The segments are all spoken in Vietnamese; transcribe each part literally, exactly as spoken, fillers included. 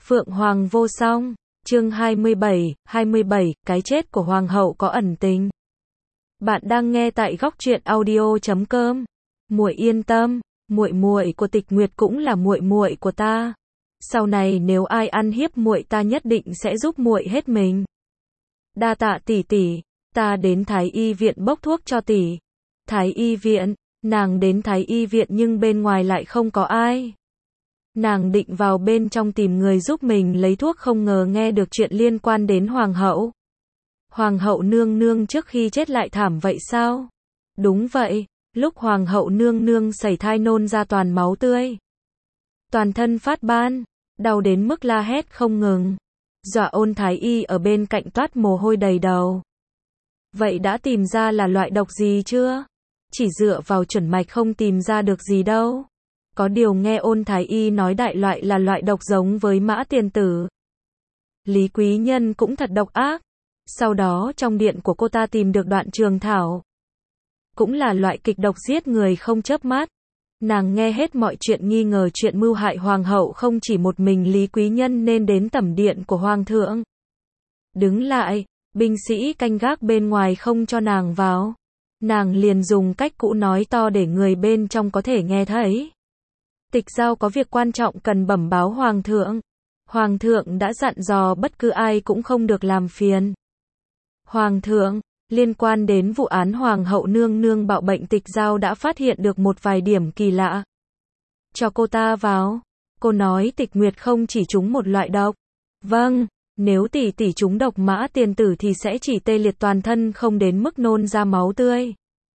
Phượng Hoàng vô song, chương hai mươi bảy, hai mươi bảy, cái chết của Hoàng hậu có ẩn tình. Bạn đang nghe tại góc truyện audio chấm com. Muội yên tâm, muội muội của Tịch Nguyệt cũng là muội muội của ta. Sau này nếu ai ăn hiếp muội ta nhất định sẽ giúp muội hết mình. Đa tạ tỷ tỷ, ta đến Thái y viện bốc thuốc cho tỷ. Thái y viện, nàng đến Thái y viện nhưng bên ngoài lại không có ai. Nàng định vào bên trong tìm người giúp mình lấy thuốc, không ngờ nghe được chuyện liên quan đến Hoàng hậu. Hoàng hậu nương nương trước khi chết lại thảm vậy sao? Đúng vậy, lúc Hoàng hậu nương nương sẩy thai nôn ra toàn máu tươi. Toàn thân phát ban, đau đến mức la hét không ngừng. Dọa Ôn thái y ở bên cạnh toát mồ hôi đầy đầu. Vậy đã tìm ra là loại độc gì chưa? Chỉ dựa vào chuẩn mạch không tìm ra được gì đâu. Có điều nghe Ôn thái y nói đại loại là loại độc giống với Mã Tiền Tử. Lý Quý Nhân cũng thật độc ác. Sau đó trong điện của cô ta tìm được đoạn trường thảo. Cũng là loại kịch độc giết người không chớp mắt. Nàng nghe hết mọi chuyện, nghi ngờ chuyện mưu hại Hoàng hậu không chỉ một mình Lý Quý Nhân nên đến tẩm điện của Hoàng thượng. Đứng lại, binh sĩ canh gác bên ngoài không cho nàng vào. Nàng liền dùng cách cũ nói to để người bên trong có thể nghe thấy. Tịch Giao có việc quan trọng cần bẩm báo Hoàng thượng. Hoàng thượng đã dặn dò bất cứ ai cũng không được làm phiền. Hoàng thượng, liên quan đến vụ án Hoàng hậu nương nương bạo bệnh, Tịch Giao đã phát hiện được một vài điểm kỳ lạ. Cho cô ta vào. Cô nói Tịch Nguyệt không chỉ trúng một loại độc. Vâng, nếu tỷ tỷ trúng độc Mã Tiền Tử thì sẽ chỉ tê liệt toàn thân, không đến mức nôn ra máu tươi.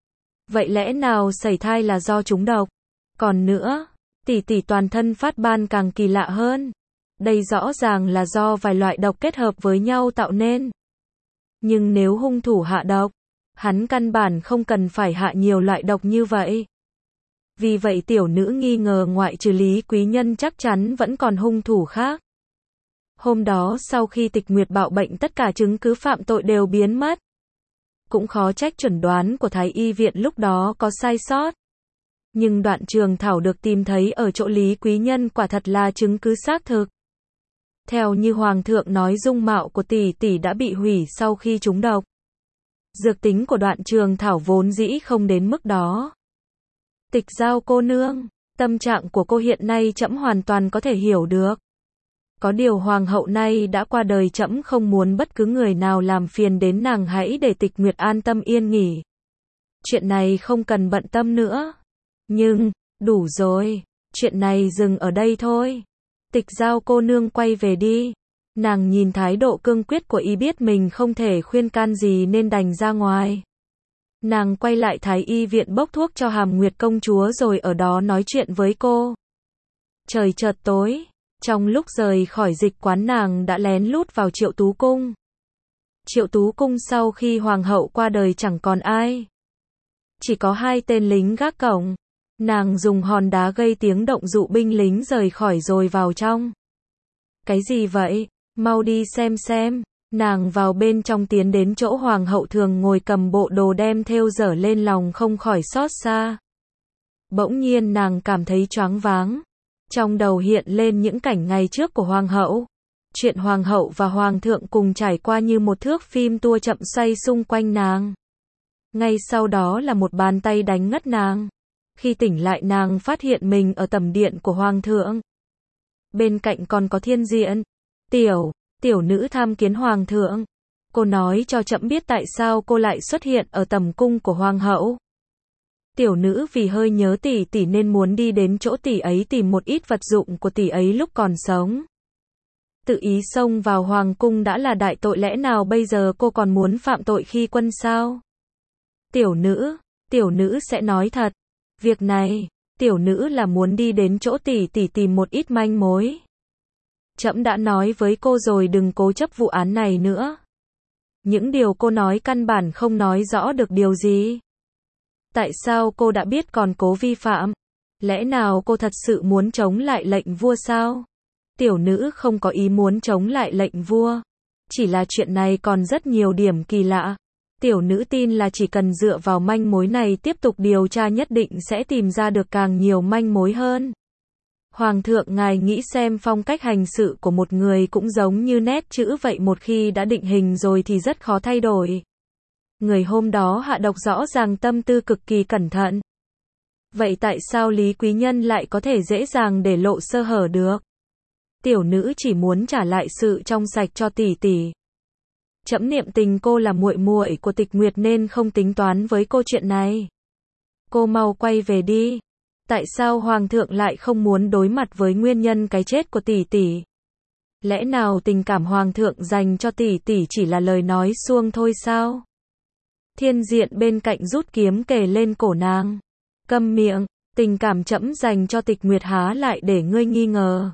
Vậy lẽ nào sẩy thai là do trúng độc? Còn nữa, tỷ tỷ toàn thân phát ban càng kỳ lạ hơn. Đây rõ ràng là do vài loại độc kết hợp với nhau tạo nên. Nhưng nếu hung thủ hạ độc, hắn căn bản không cần phải hạ nhiều loại độc như vậy. Vì vậy tiểu nữ nghi ngờ ngoại trừ Lý Quý Nhân chắc chắn vẫn còn hung thủ khác. Hôm đó sau khi Tịch Nguyệt bạo bệnh, tất cả chứng cứ phạm tội đều biến mất. Cũng khó trách chuẩn đoán của Thái y viện lúc đó có sai sót. Nhưng đoạn trường thảo được tìm thấy ở chỗ Lý Quý Nhân quả thật là chứng cứ xác thực. Theo như Hoàng thượng nói, dung mạo của tỷ tỷ đã bị hủy sau khi trúng độc. Dược tính của đoạn trường thảo vốn dĩ không đến mức đó. Tịch Giao cô nương, tâm trạng của cô hiện nay trẫm hoàn toàn có thể hiểu được. Có điều Hoàng hậu nay đã qua đời, trẫm không muốn bất cứ người nào làm phiền đến nàng, hãy để Tịch Nguyệt an tâm yên nghỉ. Chuyện này không cần bận tâm nữa. Nhưng, đủ rồi, chuyện này dừng ở đây thôi. Tịch Giao cô nương quay về đi. Nàng nhìn thái độ cương quyết của y biết mình không thể khuyên can gì nên đành ra ngoài. Nàng quay lại Thái y viện bốc thuốc cho Hàm Nguyệt công chúa rồi ở đó nói chuyện với cô. Trời chợt tối, trong lúc rời khỏi dịch quán nàng đã lén lút vào Triệu Tú cung. Triệu Tú cung sau khi Hoàng hậu qua đời chẳng còn ai. Chỉ có hai tên lính gác cổng. Nàng dùng hòn đá gây tiếng động dụ binh lính rời khỏi rồi vào trong. Cái gì vậy? Mau đi xem xem. Nàng vào bên trong tiến đến chỗ Hoàng hậu thường ngồi cầm bộ đồ đem thêu dở lên, lòng không khỏi xót xa. Bỗng nhiên nàng cảm thấy choáng váng. Trong đầu hiện lên những cảnh ngày trước của Hoàng hậu. Chuyện Hoàng hậu và Hoàng thượng cùng trải qua như một thước phim tua chậm xoay xung quanh nàng. Ngay sau đó là một bàn tay đánh ngất nàng. Khi tỉnh lại nàng phát hiện mình ở tẩm điện của Hoàng thượng. Bên cạnh còn có Thiên Diện. Tiểu, tiểu nữ tham kiến Hoàng thượng. Cô nói cho trẫm biết tại sao cô lại xuất hiện ở tẩm cung của Hoàng hậu. Tiểu nữ vì hơi nhớ tỷ tỷ nên muốn đi đến chỗ tỷ ấy tìm một ít vật dụng của tỷ ấy lúc còn sống. Tự ý xông vào Hoàng cung đã là đại tội, lẽ nào bây giờ cô còn muốn phạm tội khi quân sao? Tiểu nữ, tiểu nữ sẽ nói thật. Việc này, tiểu nữ là muốn đi đến chỗ tỷ tỷ tìm một ít manh mối. Trẫm đã nói với cô rồi, đừng cố chấp vụ án này nữa. Những điều cô nói căn bản không nói rõ được điều gì. Tại sao cô đã biết còn cố vi phạm? Lẽ nào cô thật sự muốn chống lại lệnh vua sao? Tiểu nữ không có ý muốn chống lại lệnh vua. Chỉ là chuyện này còn rất nhiều điểm kỳ lạ. Tiểu nữ tin là chỉ cần dựa vào manh mối này tiếp tục điều tra nhất định sẽ tìm ra được càng nhiều manh mối hơn. Hoàng thượng ngài nghĩ xem phong cách hành sự của một người cũng giống như nét chữ vậy, một khi đã định hình rồi thì rất khó thay đổi. Người hôm đó hạ độc rõ ràng tâm tư cực kỳ cẩn thận. Vậy tại sao Lý Quý Nhân lại có thể dễ dàng để lộ sơ hở được? Tiểu nữ chỉ muốn trả lại sự trong sạch cho tỷ tỷ. Trẫm niệm tình cô là muội muội của Tịch Nguyệt nên không tính toán với cô chuyện này. Cô mau quay về đi. Tại sao Hoàng thượng lại không muốn đối mặt với nguyên nhân cái chết của tỷ tỷ? Lẽ nào tình cảm Hoàng thượng dành cho tỷ tỷ chỉ là lời nói suông thôi sao? Thiên Diện bên cạnh rút kiếm kề lên cổ nàng. Câm miệng, tình cảm trẫm dành cho Tịch Nguyệt há lại để ngươi nghi ngờ.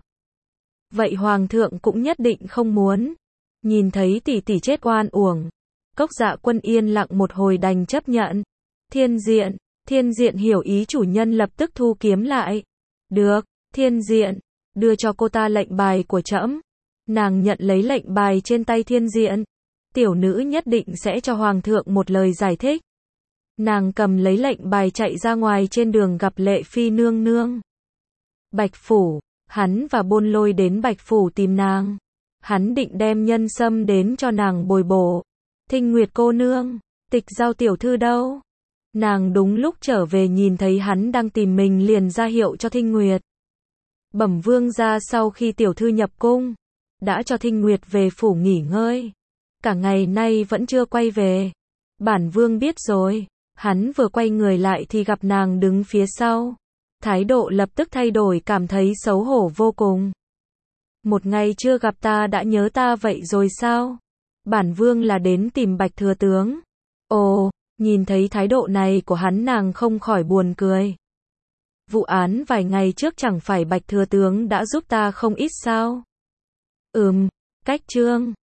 Vậy Hoàng thượng cũng nhất định không muốn. Nhìn thấy tỷ tỷ chết oan uổng, Cốc Dạ Quân yên lặng một hồi đành chấp nhận. Thiên Diện, Thiên Diện hiểu ý chủ nhân lập tức thu kiếm lại. Được, Thiên Diện, đưa cho cô ta lệnh bài của trẫm. Nàng nhận lấy lệnh bài trên tay Thiên Diện. Tiểu nữ nhất định sẽ cho Hoàng thượng một lời giải thích. Nàng cầm lấy lệnh bài chạy ra ngoài, trên đường gặp Lệ Phi nương nương. Bạch Phủ, hắn và Bôn Lôi đến Bạch Phủ tìm nàng. Hắn định đem nhân sâm đến cho nàng bồi bổ. Thinh Nguyệt cô nương, Tịch Giao tiểu thư đâu? Nàng đúng lúc trở về nhìn thấy hắn đang tìm mình liền ra hiệu cho Thinh Nguyệt. Bẩm vương gia, sau khi tiểu thư nhập cung, đã cho Thinh Nguyệt về phủ nghỉ ngơi. Cả ngày nay vẫn chưa quay về. Bản vương biết rồi. Hắn vừa quay người lại thì gặp nàng đứng phía sau. Thái độ lập tức thay đổi, cảm thấy xấu hổ vô cùng. Một ngày chưa gặp ta đã nhớ ta vậy rồi sao? Bản vương là đến tìm Bạch thừa tướng. Ồ, nhìn thấy thái độ này của hắn nàng không khỏi buồn cười. Vụ án vài ngày trước chẳng phải Bạch thừa tướng đã giúp ta không ít sao? Ừm, cách trương.